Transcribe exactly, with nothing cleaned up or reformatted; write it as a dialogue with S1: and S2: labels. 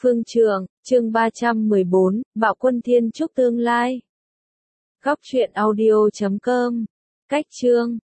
S1: Phương Trường, chương ba trăm mười bốn, Bạo Quân Thiên Trúc Tương Lai. Góc truyện audio chấm com. Cách chương